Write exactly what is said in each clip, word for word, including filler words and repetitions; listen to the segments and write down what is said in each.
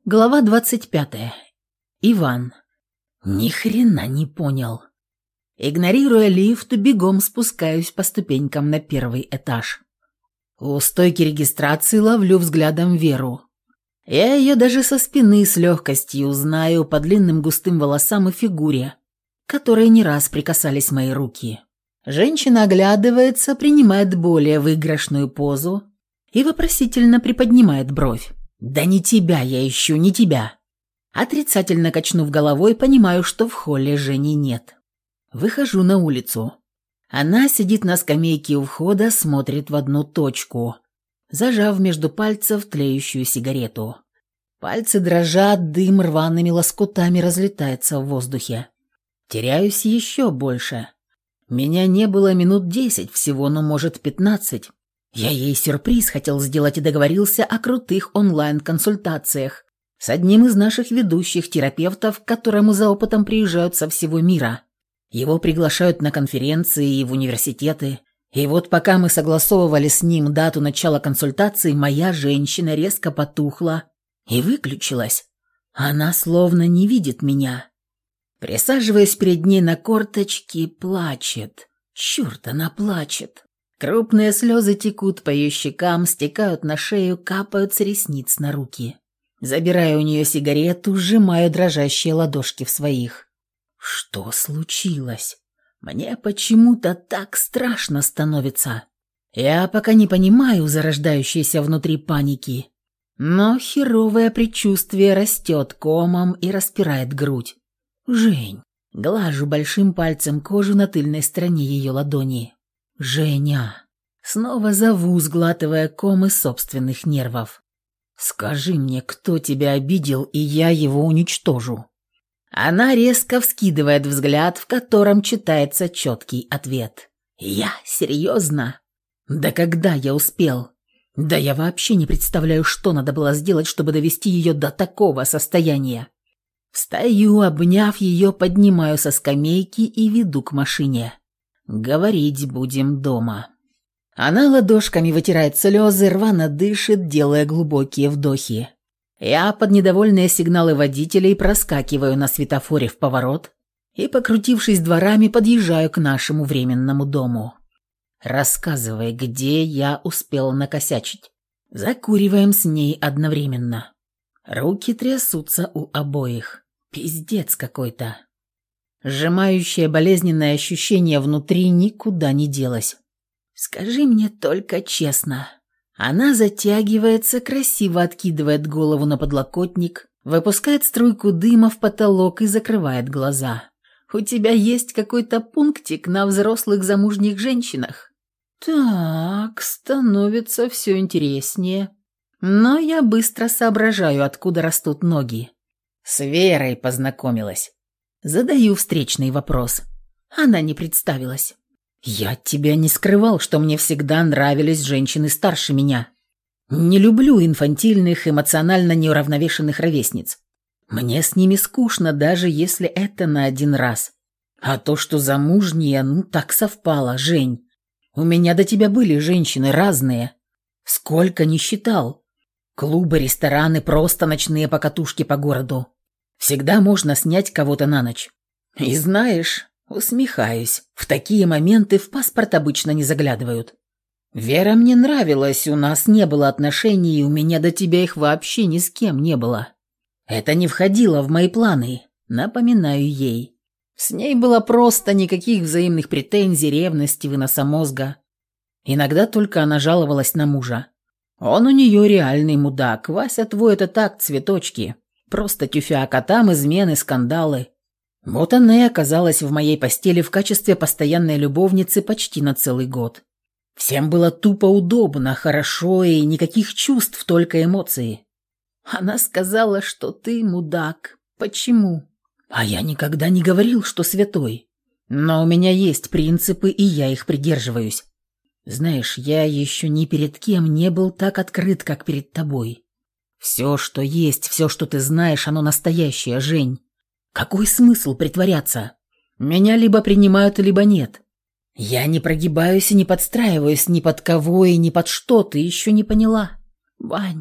Глава двадцать пятая. Иван. Ни хрена не понял. Игнорируя лифт, бегом спускаюсь по ступенькам на первый этаж. У стойки регистрации ловлю взглядом Веру. Я ее даже со спины с легкостью узнаю по длинным густым волосам и фигуре, которой не раз прикасались мои руки. Женщина оглядывается, принимает более выигрышную позу и вопросительно приподнимает бровь. «Да не тебя я ищу, не тебя!» Отрицательно качнув головой, понимаю, что в холле Жени нет. Выхожу на улицу. Она сидит на скамейке у входа, смотрит в одну точку, зажав между пальцев тлеющую сигарету. Пальцы дрожат, дым рваными лоскутами разлетается в воздухе. Теряюсь еще больше. Меня не было минут десять всего, но может пятнадцать. Я ей сюрприз хотел сделать и договорился о крутых онлайн-консультациях с одним из наших ведущих терапевтов, к которому за опытом приезжают со всего мира. Его приглашают на конференции и в университеты. И вот пока мы согласовывали с ним дату начала консультации, моя женщина резко потухла и выключилась. Она словно не видит меня. Присаживаясь перед ней на корточки, плачет. Черт, она плачет. Крупные слезы текут по ее щекам, стекают на шею, капают с ресниц на руки. Забираю у нее сигарету, сжимаю дрожащие ладошки в своих. Что случилось? Мне почему-то так страшно становится. Я пока не понимаю зарождающейся внутри паники, но херовое предчувствие растет комом и распирает грудь. «Жень». Глажу большим пальцем кожу на тыльной стороне ее ладони. «Женя». Снова зову, сглатывая ком из собственных нервов. «Скажи мне, кто тебя обидел, и я его уничтожу». Она резко вскидывает взгляд, в котором читается четкий ответ. «Я? Серьезно? Да когда я успел? Да я вообще не представляю, что надо было сделать, чтобы довести ее до такого состояния». Встаю, обняв ее, поднимаю со скамейки и веду к машине. Говорить будем дома. Она ладошками вытирает слезы, рвано дышит, делая глубокие вдохи. Я под недовольные сигналы водителей проскакиваю на светофоре в поворот и, покрутившись дворами, подъезжаю к нашему временному дому. Рассказывай, где я успел накосячить. Закуриваем с ней одновременно. Руки трясутся у обоих. Пиздец какой-то. Сжимающее болезненное ощущение внутри никуда не делось. Скажи мне только честно. Она затягивается, красиво откидывает голову на подлокотник, выпускает струйку дыма в потолок и закрывает глаза. У тебя есть какой-то пунктик на взрослых замужних женщинах? Так, становится все интереснее. Но я быстро соображаю, откуда растут ноги. С Верой познакомилась. Задаю встречный вопрос. Она не представилась. Я от тебя не скрывал, что мне всегда нравились женщины старше меня. Не люблю инфантильных, эмоционально неуравновешенных ровесниц. Мне с ними скучно, даже если это на один раз. А то, что замужние, ну так совпало, Жень. У меня до тебя были женщины разные. Сколько не считал. Клубы, рестораны, просто ночные покатушки по городу. Всегда можно снять кого-то на ночь. И знаешь, усмехаюсь, в такие моменты в паспорт обычно не заглядывают. Вера мне нравилась, у нас не было отношений, и у меня до тебя их вообще ни с кем не было. Это не входило в мои планы, напоминаю ей. С ней было просто никаких взаимных претензий, ревности, выноса мозга. Иногда только она жаловалась на мужа. Он у нее реальный мудак, Вася твой это так, цветочки. Просто тюфяк, а там измены, скандалы. Вот она и оказалась в моей постели в качестве постоянной любовницы почти на целый год. Всем было тупо удобно, хорошо и никаких чувств, только эмоции. Она сказала, что ты мудак. Почему? А я никогда не говорил, что святой. Но у меня есть принципы, и я их придерживаюсь. Знаешь, я еще ни перед кем не был так открыт, как перед тобой. Все, что есть, все, что ты знаешь, оно настоящее, Жень. Какой смысл притворяться? Меня либо принимают, либо нет. Я не прогибаюсь и не подстраиваюсь ни под кого и ни под что, ты еще не поняла. Вань,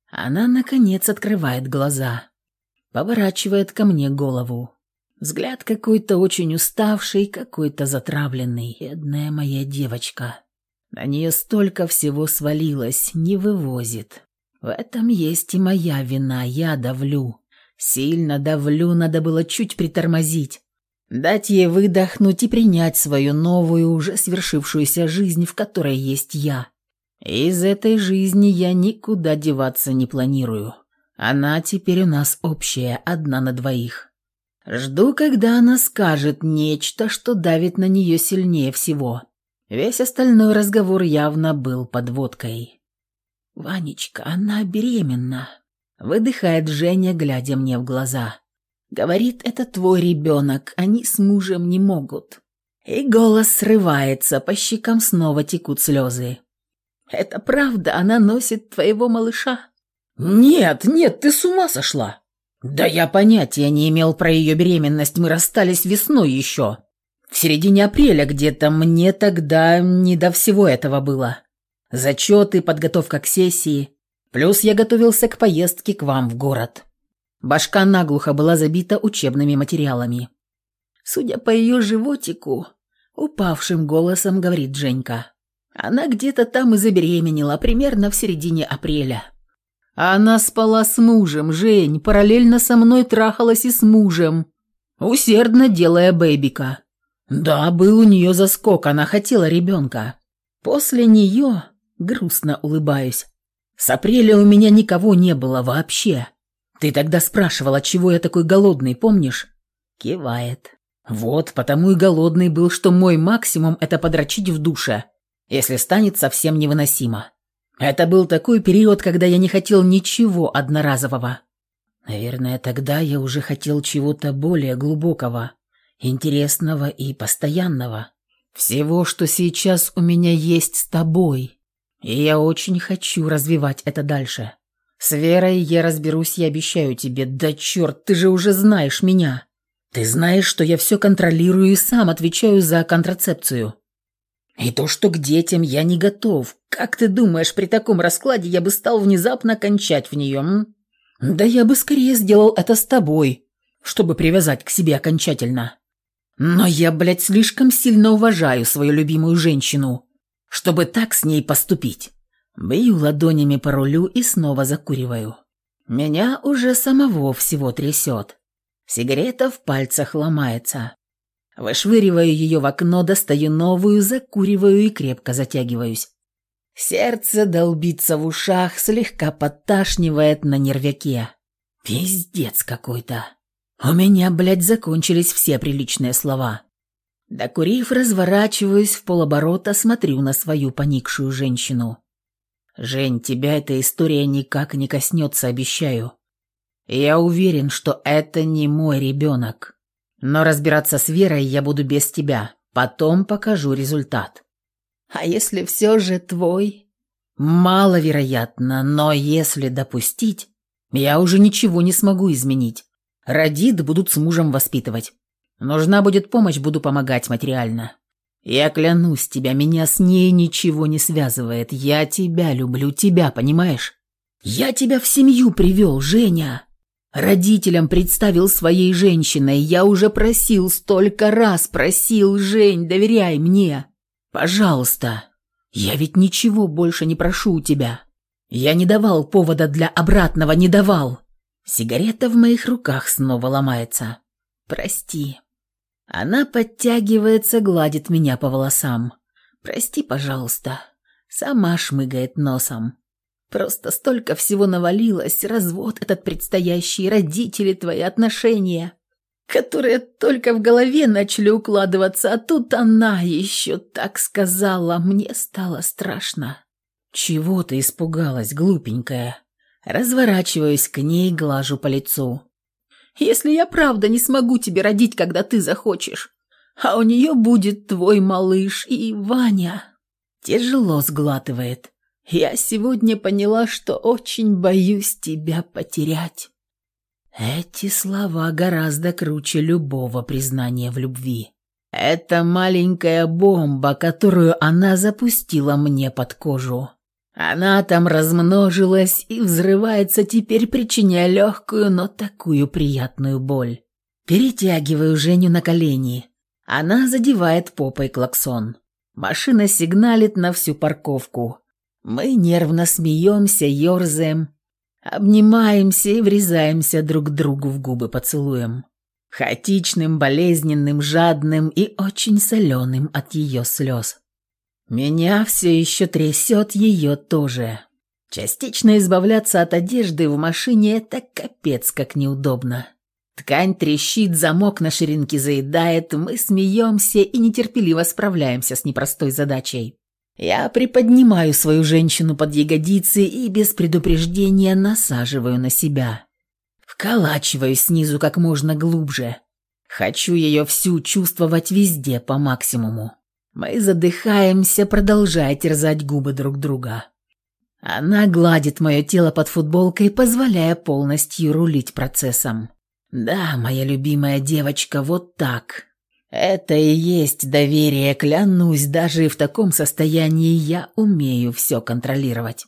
Она, наконец, открывает глаза, поворачивает ко мне голову. Взгляд какой-то очень уставший, какой-то затравленный. Бедная моя девочка. На нее столько всего свалилось, не вывозит. В этом есть и моя вина, я давлю. Сильно давлю, надо было чуть притормозить. Дать ей выдохнуть и принять свою новую, уже свершившуюся жизнь, в которой есть я. Из этой жизни я никуда деваться не планирую. Она теперь у нас общая, одна на двоих. Жду, когда она скажет нечто, что давит на нее сильнее всего. Весь остальной разговор явно был подводкой. «Ванечка, она беременна», — выдыхает Женя, глядя мне в глаза. «Говорит, это твой ребенок, они с мужем не могут». И голос срывается, по щекам снова текут слезы. «Это правда, она носит твоего малыша?» «Нет, нет, ты с ума сошла!» «Да я понятия не имел про ее беременность, мы расстались весной еще. В середине апреля где-то, мне тогда не до всего этого было. Зачеты, подготовка к сессии, плюс я готовился к поездке к вам в город. Башка наглухо была забита учебными материалами». Судя по ее животику, упавшим голосом говорит Женька, она где-то там и забеременела, примерно в середине апреля. Она спала с мужем, Жень, параллельно со мной трахалась и с мужем, усердно делая бэйбика. Да, был у нее заскок, она хотела ребенка. После нее, грустно улыбаюсь, с апреля у меня никого не было вообще. Ты тогда спрашивала, чего я такой голодный, помнишь? Кивает. Вот, потому и голодный был, что мой максимум – это подрочить в душе, если станет совсем невыносимо. Это был такой период, когда я не хотел ничего одноразового. Наверное, тогда я уже хотел чего-то более глубокого, интересного и постоянного. Всего, что сейчас у меня есть с тобой. И я очень хочу развивать это дальше. С Верой я разберусь, я обещаю тебе. Да черт, ты же уже знаешь меня. Ты знаешь, что я все контролирую и сам отвечаю за контрацепцию. И то, что к детям я не готов. Как ты думаешь, при таком раскладе я бы стал внезапно кончать в нее, м? Да я бы скорее сделал это с тобой, чтобы привязать к себе окончательно. Но я, блядь, слишком сильно уважаю свою любимую женщину, чтобы так с ней поступить. Бью ладонями по рулю и снова закуриваю. Меня уже самого всего трясет. Сигарета в пальцах ломается. Вышвыриваю ее в окно, достаю новую, закуриваю и крепко затягиваюсь. Сердце долбится в ушах, слегка подташнивает на нервяке. Пиздец какой-то. У меня, блядь, закончились все приличные слова. Докурив, разворачиваюсь в полоборота, смотрю на свою поникшую женщину. «Жень, тебя эта история никак не коснется, обещаю. Я уверен, что это не мой ребенок. Но разбираться с Верой я буду без тебя. Потом покажу результат». «А если все же твой?» «Маловероятно, но если допустить, я уже ничего не смогу изменить. Родит, будут с мужем воспитывать. Нужна будет помощь, буду помогать материально. Я клянусь тебя, меня с ней ничего не связывает. Я тебя люблю, тебя, понимаешь? Я тебя в семью привел, Женя. Родителям представил своей женщиной. Я уже просил, столько раз просил, Жень, доверяй мне. Пожалуйста. Я ведь ничего больше не прошу у тебя. Я не давал повода для обратного, не давал». Сигарета в моих руках снова ломается. «Прости». Она подтягивается, гладит меня по волосам. «Прости, пожалуйста». Сама шмыгает носом. «Просто столько всего навалилось. Развод этот предстоящий, родители твои, отношения, которые только в голове начали укладываться, а тут она еще так сказала. Мне стало страшно». «Чего ты испугалась, глупенькая?» Разворачиваюсь к ней, глажу по лицу. «Если я правда не смогу тебе родить, когда ты захочешь, а у нее будет твой малыш и Ваня...» Тяжело сглатывает. «Я сегодня поняла, что очень боюсь тебя потерять». Эти слова гораздо круче любого признания в любви. Это маленькая бомба, которую она запустила мне под кожу. Она там размножилась и взрывается теперь, причиняя легкую, но такую приятную боль. Перетягиваю Женю на колени. Она задевает попой клаксон. Машина сигналит на всю парковку. Мы нервно смеемся, ерзаем, обнимаемся и врезаемся друг другу в губы поцелуем. Хаотичным, болезненным, жадным и очень соленым от ее слез. Меня все еще трясет, ее тоже. Частично избавляться от одежды в машине – это капец как неудобно. Ткань трещит, замок на ширинке заедает, мы смеемся и нетерпеливо справляемся с непростой задачей. Я приподнимаю свою женщину под ягодицы и без предупреждения насаживаю на себя. Вколачиваю снизу как можно глубже. Хочу ее всю чувствовать везде по максимуму. Мы задыхаемся, продолжая терзать губы друг друга. Она гладит мое тело под футболкой, позволяя полностью рулить процессом. Да, моя любимая девочка, вот так. Это и есть доверие, клянусь, даже в таком состоянии я умею все контролировать.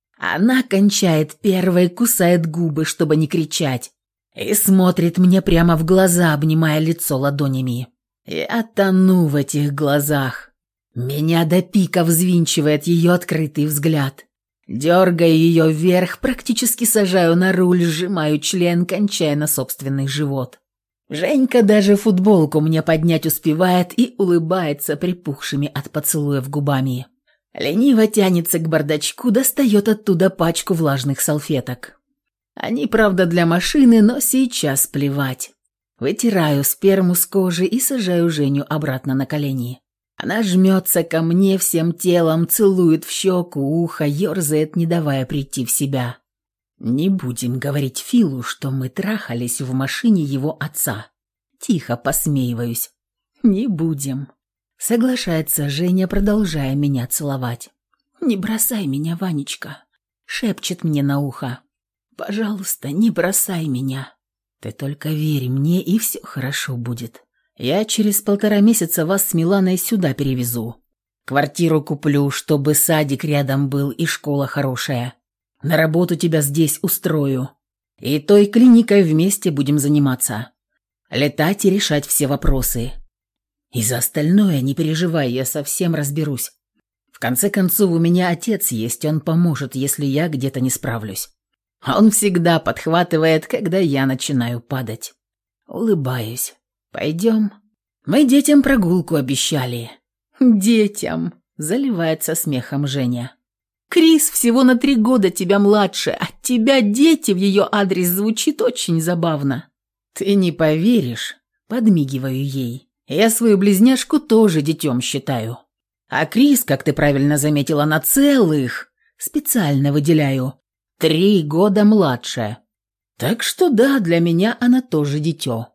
Она кончает первой, кусает губы, чтобы не кричать, и смотрит мне прямо в глаза, обнимая лицо ладонями. Я тону в этих глазах. Меня до пика взвинчивает ее открытый взгляд. Дергаю ее вверх, практически сажаю на руль, сжимаю член, кончая на собственный живот. Женька даже футболку мне поднять успевает и улыбается припухшими от поцелуев губами. Лениво тянется к бардачку, достает оттуда пачку влажных салфеток. Они, правда, для машины, но сейчас плевать. Вытираю сперму с кожи и сажаю Женю обратно на колени. Она жмется ко мне всем телом, целует в щеку, ухо, ерзает, не давая прийти в себя. Не будем говорить Филу, что мы трахались в машине его отца. Тихо посмеиваюсь. Не будем. Соглашается Женя, продолжая меня целовать. «Не бросай меня, Ванечка», — шепчет мне на ухо. «Пожалуйста, не бросай меня. Ты только верь мне, и все хорошо будет. Я через полтора месяца вас с Миланой сюда перевезу. Квартиру куплю, чтобы садик рядом был и школа хорошая. На работу тебя здесь устрою. И той клиникой вместе будем заниматься. Летать и решать все вопросы. И за остальное не переживай, я совсем разберусь. В конце концов, у меня отец есть, он поможет, если я где-то не справлюсь. Он всегда подхватывает, когда я начинаю падать. Улыбаюсь. Пойдем. Мы детям прогулку обещали». «Детям», — заливается смехом Женя. «Крис всего на три года тебя младше, а тебя дети в ее адрес звучит очень забавно». «Ты не поверишь», — подмигиваю ей. «Я свою близняшку тоже детем считаю. А Крис, как ты правильно заметила, на целых, специально выделяю, три года младше. Так что да, для меня она тоже дитё.